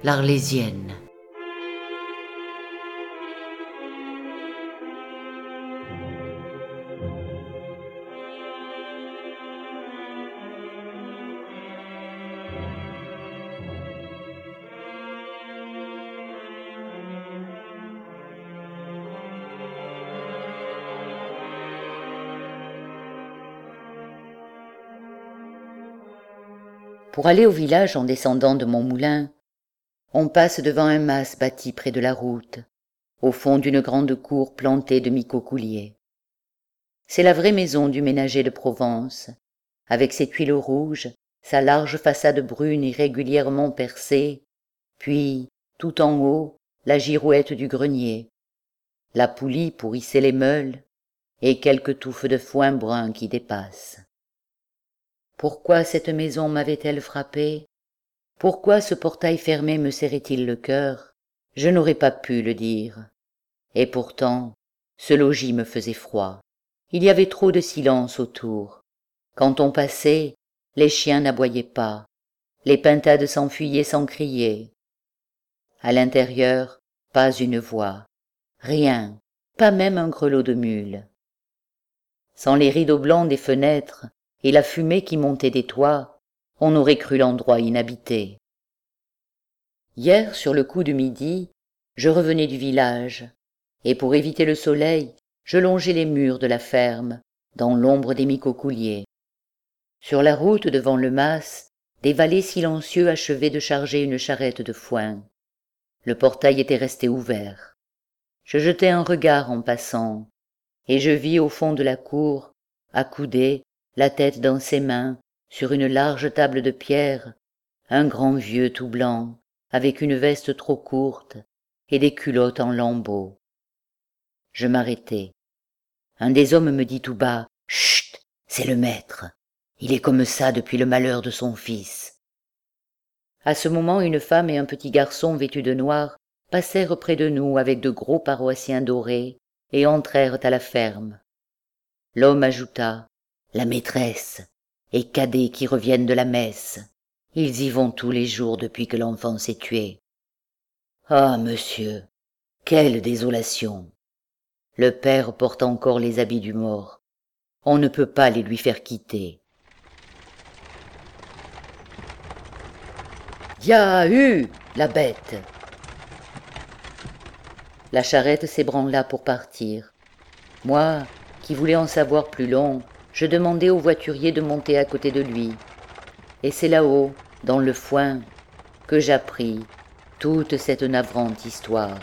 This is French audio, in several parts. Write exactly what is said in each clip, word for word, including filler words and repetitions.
l'Arlésienne. Pour aller au village en descendant de mon moulin, on passe devant un mas bâti près de la route, au fond d'une grande cour plantée de micocouliers. C'est la vraie maison du ménager de Provence, avec ses tuiles rouges, sa large façade brune irrégulièrement percée, puis, tout en haut, la girouette du grenier, la poulie pour hisser les meules, et quelques touffes de foin brun qui dépassent. Pourquoi cette maison m'avait-elle frappé? Pourquoi ce portail fermé me serrait-il le cœur? Je n'aurais pas pu le dire. Et pourtant, ce logis me faisait froid. Il y avait trop de silence autour. Quand on passait, les chiens n'aboyaient pas, les pintades s'enfuyaient sans crier. À l'intérieur, pas une voix, rien, pas même un grelot de mule. Sans les rideaux blancs des fenêtres et la fumée qui montait des toits, on aurait cru l'endroit inhabité. Hier, sur le coup de midi, je revenais du village, et pour éviter le soleil, je longeais les murs de la ferme, dans l'ombre des micocouliers. Sur la route devant le mas, des valets silencieux achevaient de charger une charrette de foin. Le portail était resté ouvert. Je jetai un regard en passant, et je vis au fond de la cour, accoudé, la tête dans ses mains, sur une large table de pierre, un grand vieux tout blanc, avec une veste trop courte et des culottes en lambeaux. Je m'arrêtai. Un des hommes me dit tout bas, « Chut, c'est le maître. Il est comme ça depuis le malheur de son fils. » À ce moment, une femme et un petit garçon vêtus de noir passèrent près de nous avec de gros paroissiens dorés et entrèrent à la ferme. L'homme ajouta, « La maîtresse et Cadet qui reviennent de la messe. Ils y vont tous les jours depuis que l'enfant s'est tué. » Ah, monsieur, quelle désolation! Le père porte encore les habits du mort. On ne peut pas les lui faire quitter. Ya eu, la bête! La charrette s'ébranla pour partir. Moi, qui voulais en savoir plus long, je demandai au voiturier de monter à côté de lui. Et c'est là-haut, dans le foin, que j'appris toute cette navrante histoire.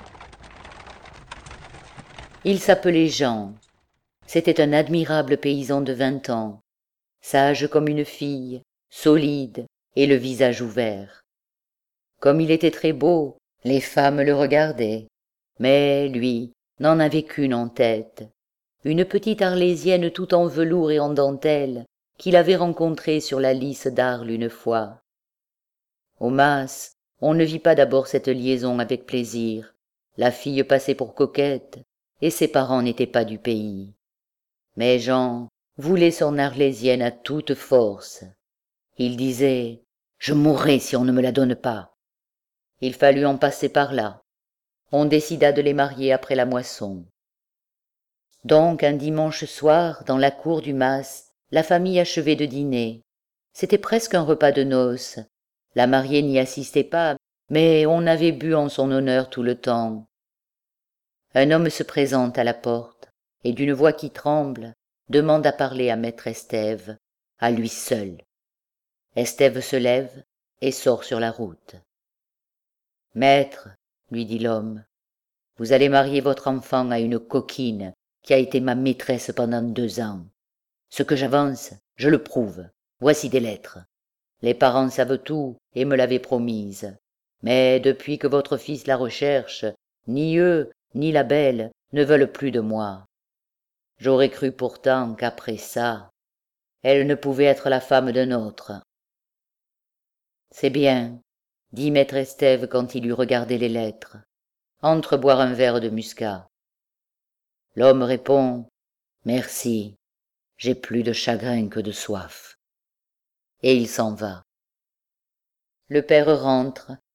Il s'appelait Jean. C'était un admirable paysan de vingt ans, sage comme une fille, solide et le visage ouvert. Comme il était très beau, les femmes le regardaient, mais lui n'en avait qu'une en tête, une petite Arlésienne tout en velours et en dentelle qu'il avait rencontrée sur la lisse d'Arles une fois. Au mas, on ne vit pas d'abord cette liaison avec plaisir. La fille passait pour coquette, et ses parents n'étaient pas du pays. Mais Jean voulait son Arlésienne à toute force. Il disait « Je mourrai si on ne me la donne pas ». Il fallut en passer par là. On décida de les marier après la moisson. Donc un dimanche soir, dans la cour du mas, la famille achevait de dîner. C'était presque un repas de noces. La mariée n'y assistait pas, mais on avait bu en son honneur tout le temps. Un homme se présente à la porte, et d'une voix qui tremble, demande à parler à maître Estève, à lui seul. Estève se lève et sort sur la route. « Maître, lui dit l'homme, vous allez marier votre enfant à une coquine qui a été ma maîtresse pendant deux ans. Ce que j'avance, je le prouve. Voici des lettres. Les parents savent tout et me l'avaient promise. Mais depuis que votre fils la recherche, ni eux, ni la belle ne veulent plus de moi. J'aurais cru pourtant qu'après ça, elle ne pouvait être la femme d'un autre. » « C'est bien, » dit maître Estève quand il eut regardé les lettres. « Entre boire un verre de muscat. » L'homme répond « Merci, j'ai plus de chagrin que de soif. » Et il s'en va. Le père rentre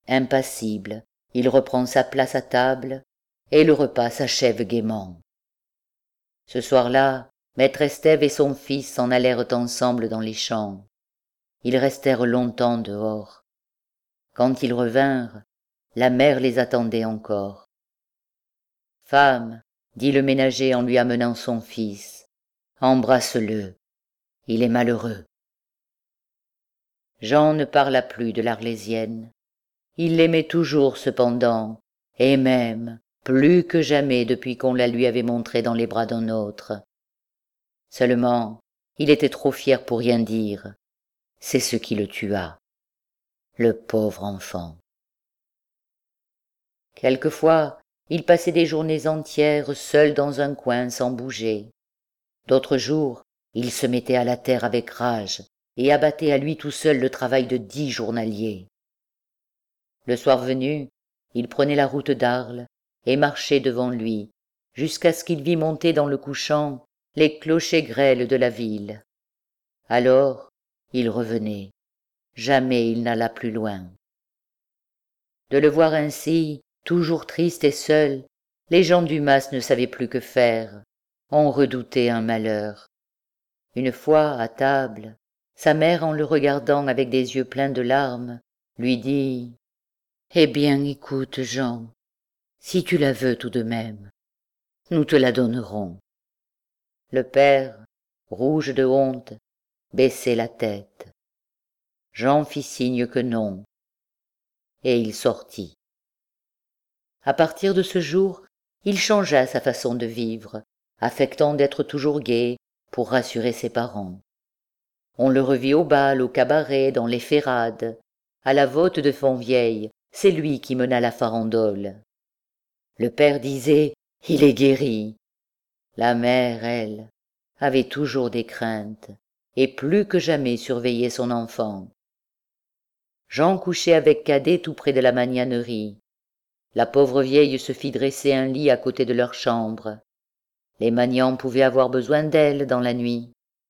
Impassible, il reprend sa place à table, et le repas s'achève gaiement. Ce soir-là, maître Estève et son fils s'en allèrent ensemble dans les champs. Ils restèrent longtemps dehors. Quand ils revinrent, la mère les attendait encore. « Femme, dit le ménager en lui amenant son fils, embrasse-le, il est malheureux. » Jean ne parla plus de l'Arlésienne. Il l'aimait toujours cependant, et même plus que jamais depuis qu'on la lui avait montrée dans les bras d'un autre. Seulement, il était trop fier pour rien dire. C'est ce qui le tua. Le pauvre enfant. Quelquefois, il passait des journées entières seul dans un coin sans bouger. D'autres jours, il se mettait à la terre avec rage et abattait à lui tout seul le travail de dix journaliers. Le soir venu, il prenait la route d'Arles et marchait devant lui, jusqu'à ce qu'il vît monter dans le couchant les clochers grêles de la ville. Alors, il revenait. Jamais il n'alla plus loin. De le voir ainsi, toujours triste et seul, les gens du mas ne savaient plus que faire. On redoutait un malheur. Une fois, à table, sa mère, en le regardant avec des yeux pleins de larmes, lui dit « Eh bien, écoute, Jean, si tu la veux tout de même, nous te la donnerons. » Le père, rouge de honte, baissait la tête. Jean fit signe que non, et il sortit. À partir de ce jour, il changea sa façon de vivre, affectant d'être toujours gai pour rassurer ses parents. On le revit au bal, au cabaret, dans les ferrades. À la vote de Fontvieille, c'est lui qui mena la farandole. Le père disait « il est guéri ». La mère, elle, avait toujours des craintes, et plus que jamais surveillait son enfant. Jean couchait avec Cadet tout près de la magnanerie. La pauvre vieille se fit dresser un lit à côté de leur chambre. Les Magnans pouvaient avoir besoin d'elle dans la nuit.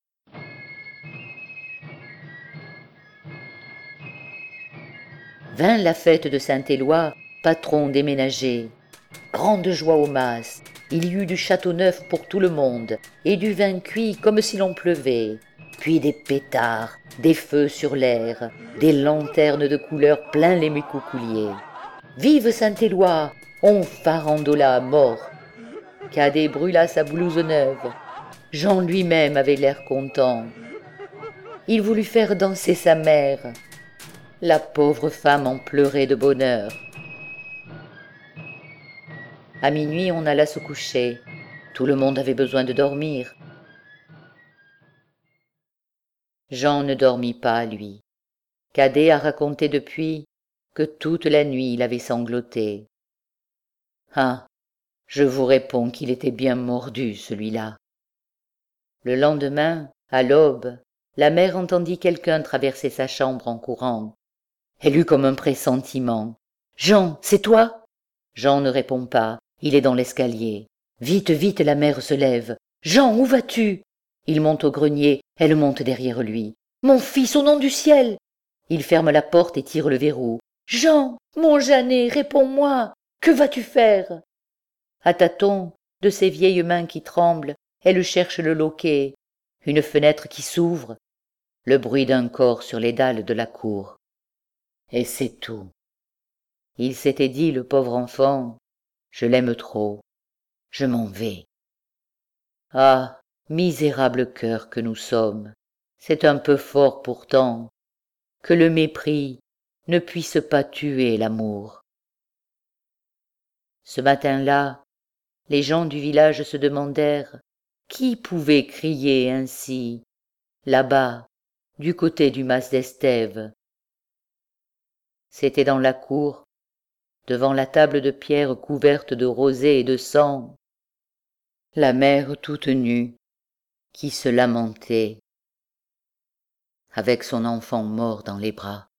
Vint la fête de Saint-Éloi, patron des ménagers. Grande joie au mas, il y eut du château neuf pour tout le monde, et du vin cuit comme si l'on pleuvait, puis des pétards, des feux sur l'air, des lanternes de couleur plein les mécoucouliers. Vive Saint-Éloi, on farandola à mort. Cadet brûla sa blouse neuve. Jean lui-même avait l'air content. Il voulut faire danser sa mère. La pauvre femme en pleurait de bonheur. À minuit, on alla se coucher. Tout le monde avait besoin de dormir. Jean ne dormit pas, lui. Cadet a raconté depuis que toute la nuit il avait sangloté. Ah, je vous réponds qu'il était bien mordu, celui-là. Le lendemain, à l'aube, la mère entendit quelqu'un traverser sa chambre en courant. Elle eut comme un pressentiment. « Jean, c'est toi ?» Jean ne répond pas, il est dans l'escalier. Vite, vite, la mère se lève. « Jean, où vas-tu ?» Il monte au grenier, elle monte derrière lui. « Mon fils, au nom du ciel !» Il ferme la porte et tire le verrou. « Jean, mon Jeannet, réponds-moi, que vas-tu faire ?» À tâtons, de ses vieilles mains qui tremblent, elle cherche le loquet, une fenêtre qui s'ouvre, le bruit d'un corps sur les dalles de la cour. Et c'est tout. Il s'était dit, le pauvre enfant, je l'aime trop, je m'en vais. Ah, misérable cœur que nous sommes, c'est un peu fort pourtant, que le mépris ne puisse pas tuer l'amour. Ce matin-là, les gens du village se demandèrent qui pouvait crier ainsi, là-bas, du côté du mas d'Estève. C'était dans la cour, devant la table de pierre couverte de rosée et de sang, la mère toute nue, qui se lamentait, avec son enfant mort dans les bras.